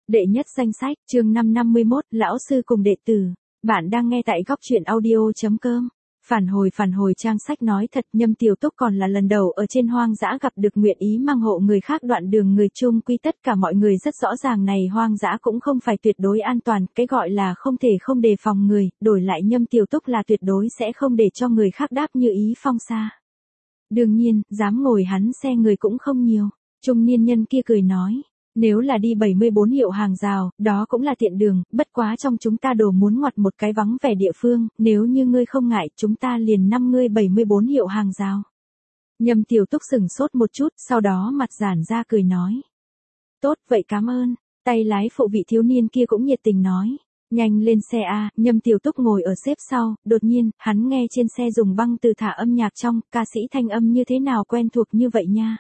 Đệ nhất danh sách, chương 551, lão sư cùng đệ tử. Bạn đang nghe tại góc truyện audio.com. Phản hồi trang sách nói thật, Nhâm Tiểu Túc còn là lần đầu ở trên hoang dã gặp được nguyện ý mang hộ người khác đoạn đường người chung quy, tất cả mọi người rất rõ ràng này hoang dã cũng không phải tuyệt đối an toàn, cái gọi là không thể không đề phòng người, đổi lại Nhâm Tiểu Túc là tuyệt đối sẽ không để cho người khác đáp như ý phong xa. Đương nhiên, dám ngồi hắn xe người cũng không nhiều. Trung niên nhân kia cười nói. Nếu là đi 74 hiệu hàng rào, đó cũng là tiện đường, bất quá trong chúng ta đồ muốn ngoặt một cái vắng vẻ địa phương, nếu như ngươi không ngại, chúng ta liền 5 ngươi 74 hiệu hàng rào. Nhâm Tiểu Túc sửng sốt một chút, sau đó mặt giãn ra cười nói. Tốt, vậy cảm ơn. Tay lái phụ vị thiếu niên kia cũng nhiệt tình nói. Nhanh lên xe a. Nhâm Tiểu Túc ngồi ở xếp sau, đột nhiên, hắn nghe trên xe dùng băng từ thả âm nhạc trong, ca sĩ thanh âm như thế nào quen thuộc như vậy nha.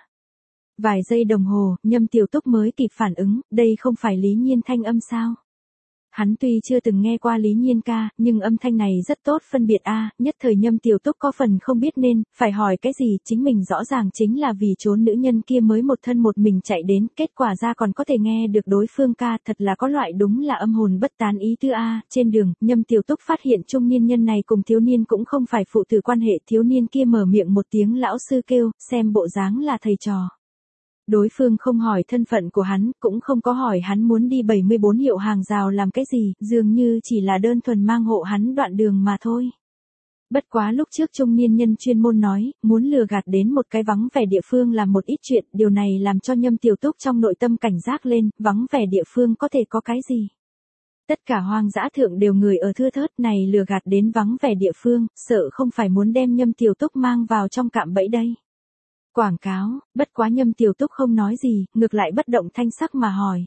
Vài giây đồng hồ, Nhâm Tiểu Túc mới kịp phản ứng, đây không phải Lý Nhiên thanh âm sao? Hắn tuy chưa từng nghe qua Lý Nhiên ca, nhưng âm thanh này rất tốt phân biệt a. Nhất thời Nhâm Tiểu Túc có phần không biết nên, phải hỏi cái gì, chính mình rõ ràng chính là vì trốn nữ nhân kia mới một thân một mình chạy đến, kết quả ra còn có thể nghe được đối phương ca, thật là có loại đúng là âm hồn bất tán ý tư a. Trên đường, Nhâm Tiểu Túc phát hiện trung niên nhân này cùng thiếu niên cũng không phải phụ tử quan hệ, thiếu niên kia mở miệng một tiếng lão sư kêu, xem bộ dáng là thầy trò. Đối phương không hỏi thân phận của hắn, cũng không có hỏi hắn muốn đi 74 hiệu hàng rào làm cái gì, dường như chỉ là đơn thuần mang hộ hắn đoạn đường mà thôi. Bất quá lúc trước trung niên nhân chuyên môn nói, muốn lừa gạt đến một cái vắng vẻ địa phương làm một ít chuyện, điều này làm cho Nhâm Tiểu Túc trong nội tâm cảnh giác lên, vắng vẻ địa phương có thể có cái gì. Tất cả hoang dã thượng đều người ở thưa thớt này, lừa gạt đến vắng vẻ địa phương, sợ không phải muốn đem Nhâm Tiểu Túc mang vào trong cạm bẫy đây. Quảng cáo, bất quá Nhâm Tiểu Túc không nói gì, ngược lại bất động thanh sắc mà hỏi.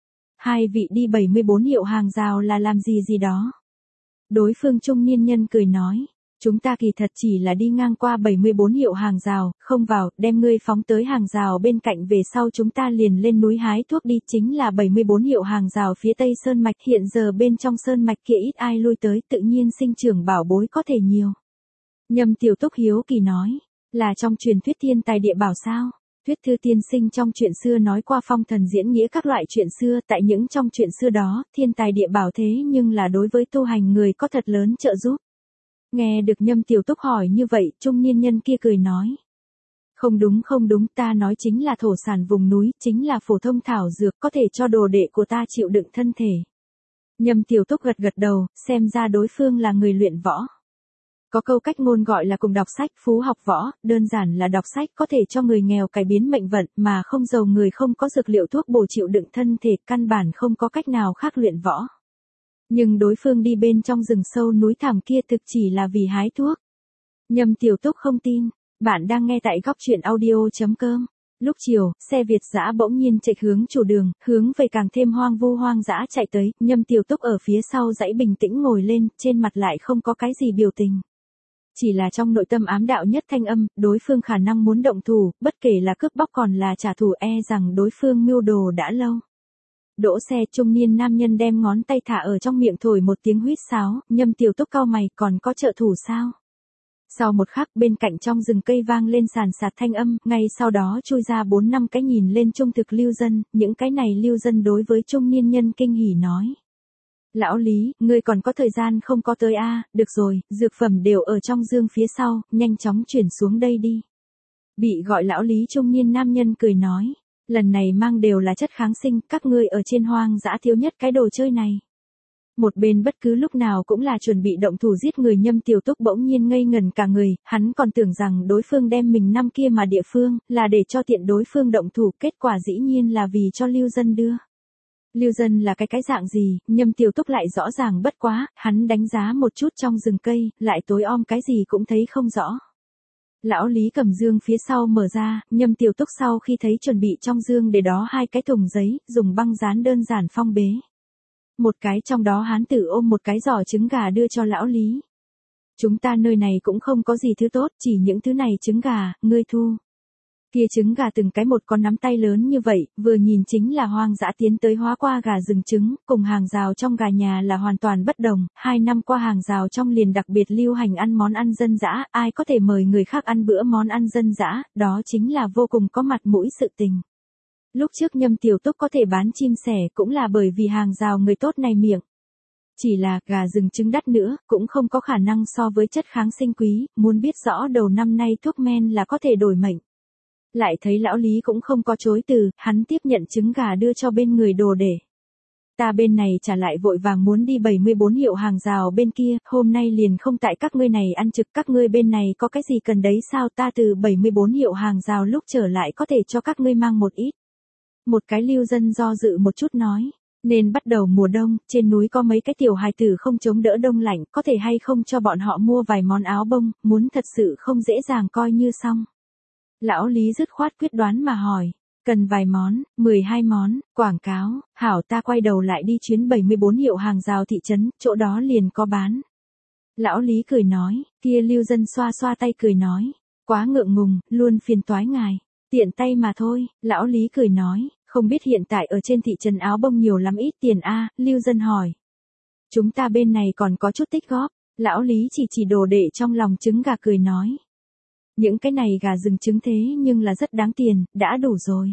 Hai vị đi 74 hiệu hàng rào là làm gì đó? Đối phương trung niên nhân cười nói. Chúng ta kỳ thật chỉ là đi ngang qua 74 hiệu hàng rào, không vào, đem ngươi phóng tới hàng rào bên cạnh về sau chúng ta liền lên núi hái thuốc đi, chính là 74 hiệu hàng rào phía tây sơn mạch, hiện giờ bên trong sơn mạch kia ít ai lui tới, tự nhiên sinh trưởng bảo bối có thể nhiều. Nhâm Tiểu Túc hiếu kỳ nói. Là trong truyền thuyết thiên tài địa bảo sao? Thuyết thư tiên sinh trong chuyện xưa nói qua phong thần diễn nghĩa các loại chuyện xưa, tại những trong chuyện xưa đó, thiên tài địa bảo thế nhưng là đối với tu hành người có thật lớn trợ giúp. Nghe được Nhâm Tiểu Túc hỏi như vậy, trung niên nhân kia cười nói. Không đúng, ta nói chính là thổ sản vùng núi, chính là phổ thông thảo dược có thể cho đồ đệ của ta chịu đựng thân thể. Nhâm Tiểu Túc gật đầu, xem ra đối phương là người luyện võ. Có câu cách ngôn gọi là cùng đọc sách phú học võ, đơn giản là đọc sách có thể cho người nghèo cải biến mệnh vận, mà không giàu người không có dược liệu thuốc bổ chịu đựng thân thể, căn bản không có cách nào khác luyện võ. Nhưng đối phương đi bên trong rừng sâu núi thẳm kia thực chỉ là vì hái thuốc. Nhâm Tiểu Túc không tin, bạn đang nghe tại góc truyện audio.com. Lúc chiều, xe Việt dã bỗng nhiên chạy hướng chủ đường, hướng về càng thêm hoang vu hoang dã chạy tới, Nhâm Tiểu Túc ở phía sau dãy bình tĩnh ngồi lên, trên mặt lại không có cái gì biểu tình. Chỉ là trong nội tâm ám đạo nhất thanh âm, đối phương khả năng muốn động thủ, bất kể là cướp bóc còn là trả thù, rằng đối phương mưu đồ đã lâu. Đỗ xe, trung niên nam nhân đem ngón tay thả ở trong miệng thổi một tiếng huýt sáo, Nhâm Tiểu Túc cau mày, còn có trợ thủ sao? Sau một khắc, bên cạnh trong rừng cây vang lên sàn sạt thanh âm, ngay sau đó chui ra 4-5 cái nhìn lên trung thực lưu dân, những cái này lưu dân đối với trung niên nhân kinh hỉ nói. Lão Lý, ngươi còn có thời gian không có tới được rồi, dược phẩm đều ở trong dương phía sau, nhanh chóng chuyển xuống đây đi. Bị gọi lão Lý trung niên nam nhân cười nói, lần này mang đều là chất kháng sinh, các ngươi ở trên hoang dã thiếu nhất cái đồ chơi này. Một bên bất cứ lúc nào cũng là chuẩn bị động thủ giết người, Nhâm Tiểu Túc bỗng nhiên ngây ngẩn cả người, hắn còn tưởng rằng đối phương đem mình năm kia mà địa phương, là để cho tiện đối phương động thủ, kết quả dĩ nhiên là vì cho lưu dân đưa. Lưu dân là cái dạng gì, Nhâm Tiểu Túc lại rõ ràng bất quá, hắn đánh giá một chút trong rừng cây, lại tối om cái gì cũng thấy không rõ. Lão Lý cầm dương phía sau mở ra, Nhâm Tiểu Túc sau khi thấy chuẩn bị trong dương để đó 2 cái thùng giấy, dùng băng dán đơn giản phong bế. Một cái trong đó hán tử ôm một cái giỏ trứng gà đưa cho lão Lý. Chúng ta nơi này cũng không có gì thứ tốt, chỉ những thứ này trứng gà, ngươi thu. Kia trứng gà từng cái một con nắm tay lớn như vậy, vừa nhìn chính là hoang dã tiến tới hóa qua gà rừng trứng, cùng hàng rào trong gà nhà là hoàn toàn bất đồng, 2 năm qua hàng rào trong liền đặc biệt lưu hành ăn món ăn dân dã, ai có thể mời người khác ăn bữa món ăn dân dã, đó chính là vô cùng có mặt mũi sự tình. Lúc trước Nhâm Tiểu Túc có thể bán chim sẻ cũng là bởi vì hàng rào người tốt này miệng. Chỉ là gà rừng trứng đắt nữa, cũng không có khả năng so với chất kháng sinh quý, muốn biết rõ đầu năm nay thuốc men là có thể đổi mệnh. Lại thấy lão Lý cũng không có chối từ, hắn tiếp nhận trứng gà đưa cho bên người đồ để. Ta bên này trả lại vội vàng muốn đi 74 hiệu hàng rào bên kia, hôm nay liền không tại các ngươi này ăn trực, các ngươi bên này có cái gì cần đấy sao, ta từ 74 hiệu hàng rào lúc trở lại có thể cho các ngươi mang một ít. Một cái lưu dân do dự một chút nói, nên bắt đầu mùa đông, trên núi có mấy cái tiểu hài tử không chống đỡ đông lạnh, có thể hay không cho bọn họ mua vài món áo bông, muốn thật sự không dễ dàng coi như xong. Lão Lý dứt khoát quyết đoán mà hỏi, cần vài món, 12 món, quảng cáo, hảo, ta quay đầu lại đi chuyến 74 hiệu hàng rào thị trấn, chỗ đó liền có bán. Lão Lý cười nói, kia lưu dân xoa xoa tay cười nói, quá ngượng ngùng, luôn phiền toái ngài, tiện tay mà thôi. Lão Lý cười nói, không biết hiện tại ở trên thị trấn áo bông nhiều lắm ít tiền a? Lưu dân hỏi. Chúng ta bên này còn có chút tích góp. Lão Lý chỉ đồ đệ trong lòng trứng gà cười nói. Những cái này gà rừng trứng thế nhưng là rất đáng tiền, đã đủ rồi.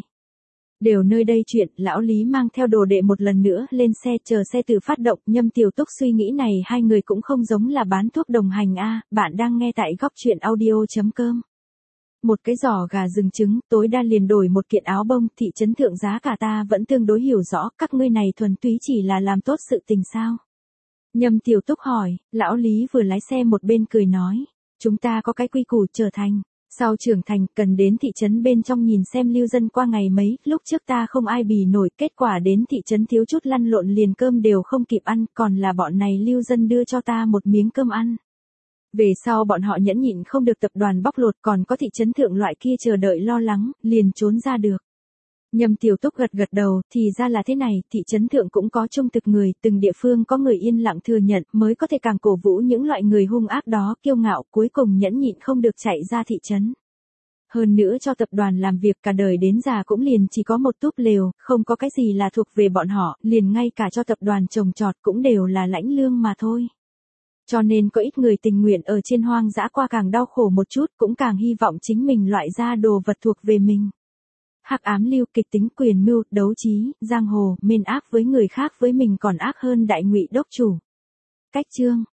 Đều nơi đây chuyện, lão Lý mang theo đồ đệ một lần nữa lên xe chờ xe tự phát động. Nhâm Tiểu Túc suy nghĩ này hai người cũng không giống là bán thuốc đồng hành a. Bạn đang nghe tại góc truyện audio.com. Một cái giò gà rừng trứng, tối đa liền đổi một kiện áo bông, thị trấn thượng giá cả ta vẫn tương đối hiểu rõ, các ngươi này thuần túy chỉ là làm tốt sự tình sao? Nhâm Tiểu Túc hỏi, lão Lý vừa lái xe một bên cười nói, chúng ta có cái quy củ trở thành, sau trưởng thành cần đến thị trấn bên trong nhìn xem lưu dân qua ngày mấy, lúc trước ta không ai bì nổi, kết quả đến thị trấn thiếu chút lăn lộn liền cơm đều không kịp ăn, còn là bọn này lưu dân đưa cho ta một miếng cơm ăn. Về sau bọn họ nhẫn nhịn không được tập đoàn bóc lột, còn có thị trấn thượng loại kia chờ đợi lo lắng, liền trốn ra được. Nhâm Tiểu Túc gật đầu, thì ra là thế này, thị trấn thượng cũng có trung thực người, từng địa phương có người yên lặng thừa nhận, mới có thể càng cổ vũ những loại người hung ác đó, kiêu ngạo, cuối cùng nhẫn nhịn không được chạy ra thị trấn. Hơn nữa cho tập đoàn làm việc cả đời đến già cũng liền chỉ có một túp lều, không có cái gì là thuộc về bọn họ, liền ngay cả cho tập đoàn trồng trọt cũng đều là lãnh lương mà thôi. Cho nên có ít người tình nguyện ở trên hoang dã qua càng đau khổ một chút, cũng càng hy vọng chính mình loại ra đồ vật thuộc về mình. Hắc ám lưu, kịch tính, quyền mưu, đấu trí, giang hồ, mên ác với người khác với mình còn ác hơn đại ngụy đốc chủ. Cách chương